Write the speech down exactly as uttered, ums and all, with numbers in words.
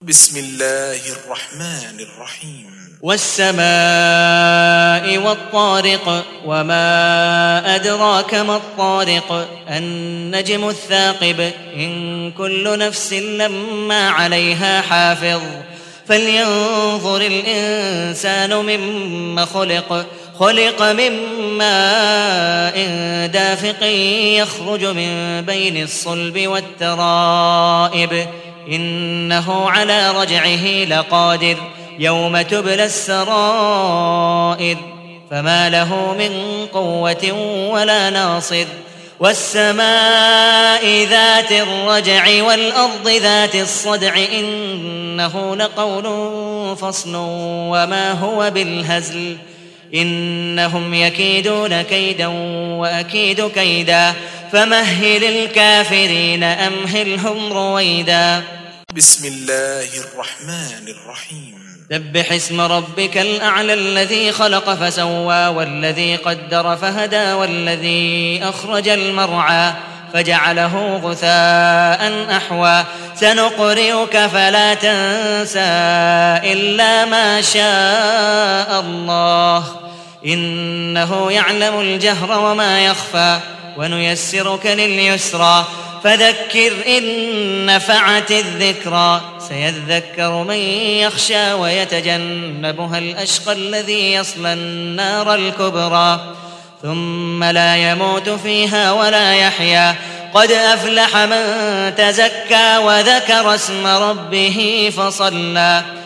بسم الله الرحمن الرحيم. والسماء والطارق وما أدراك ما الطارق النجم الثاقب إن كل نفس لما عليها حافظ فلينظر الإنسان مما خلق خلق من ماء دافق يخرج من بين الصلب والترائب إنه على رجعه لقادر يوم تبلى السرائر فما له من قوة ولا ناصر والسماء ذات الرجع والأرض ذات الصدع إنه لقول فصل وما هو بالهزل إنهم يكيدون كيدا وأكيد كيدا فمهل الكافرين أمهلهم رويدا. بسم الله الرحمن الرحيم. سبح اسم ربك الأعلى الذي خلق فسوى والذي قدر فهدى والذي أخرج المرعى فجعله غثاء أحوى سنقرئك فلا تنسى إلا ما شاء الله إنه يعلم الجهر وما يخفى ونيسرك لليسرى فذكر إن نفعت الذكرى سيذكر من يخشى ويتجنبها الأشقى الذي يصلى النار الكبرى ثم لا يموت فيها ولا يحيا قد أفلح من تزكى وذكر اسم ربه فصلى